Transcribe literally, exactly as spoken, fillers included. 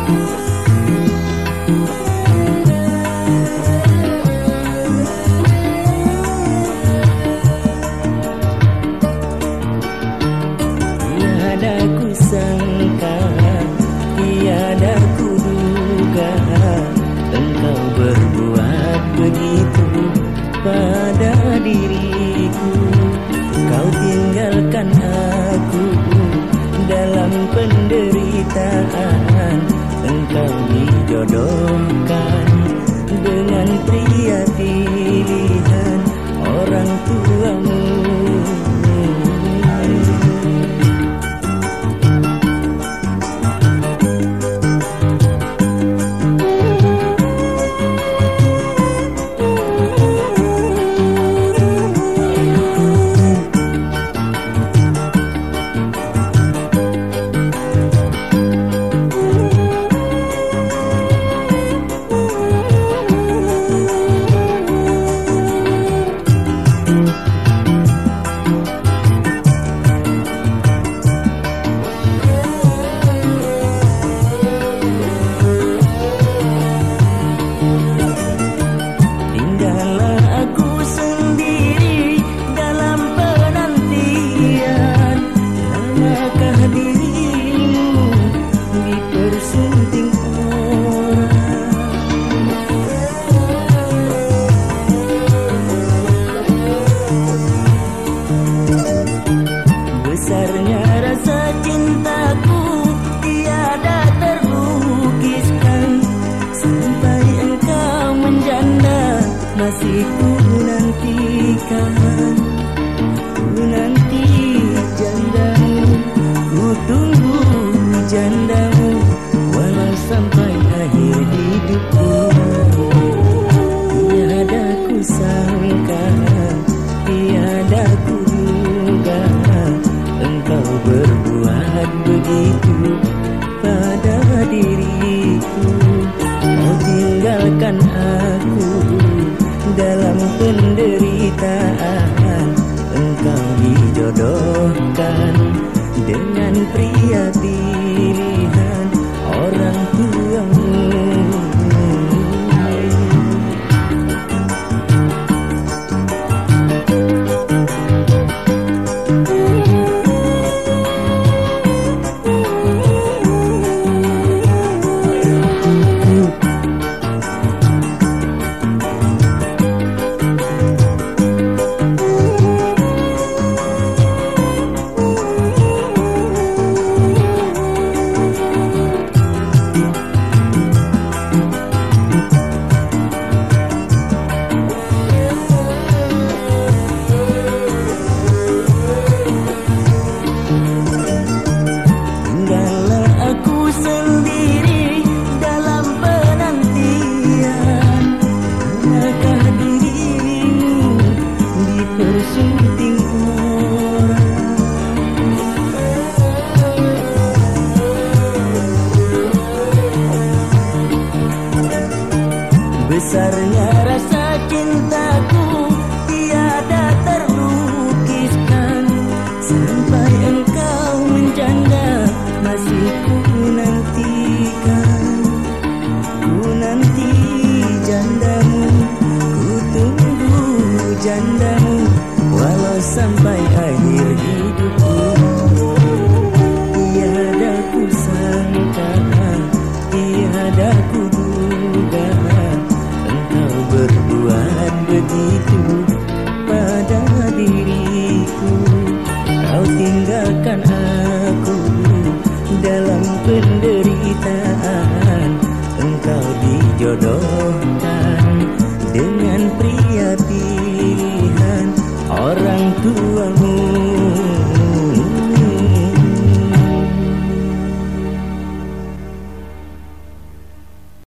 Tiada ku sangka, tiada ku duga, engkau berbuat begitu pada diriku. Kau tinggalkan aku dalam penderitaan, engkau dijodohkan dengan pria pilihan orang tuamu. Besarnya rasa cintaku tiada terlukiskan, sampai engkau menjanda masih ku nantikan. Ku nanti jandamu, ku tunggu jandamu, walau sampai akhir hidupku. Tiada ku sangka, tiada ku duga, engkau berbuat begitu pada diriku. Kau tinggalkan aku dalam penderitaan, engkau dijodohkan dengan pria pilihan orang tuamu. Besarnya rasa cintaku tiada terlukiskan, sampai engkau menjanda masih ku nantikan. Ku nanti jandamu, ku tunggu jandamu, walau sampai akhir hidupku. Tiada ku sangka, tiada ku duga, engkau berbuat begitu pada diriku. Kau tinggalkan aku dalam penderitaan, engkau dijodohkan dengan pria pilihan orang tuamu.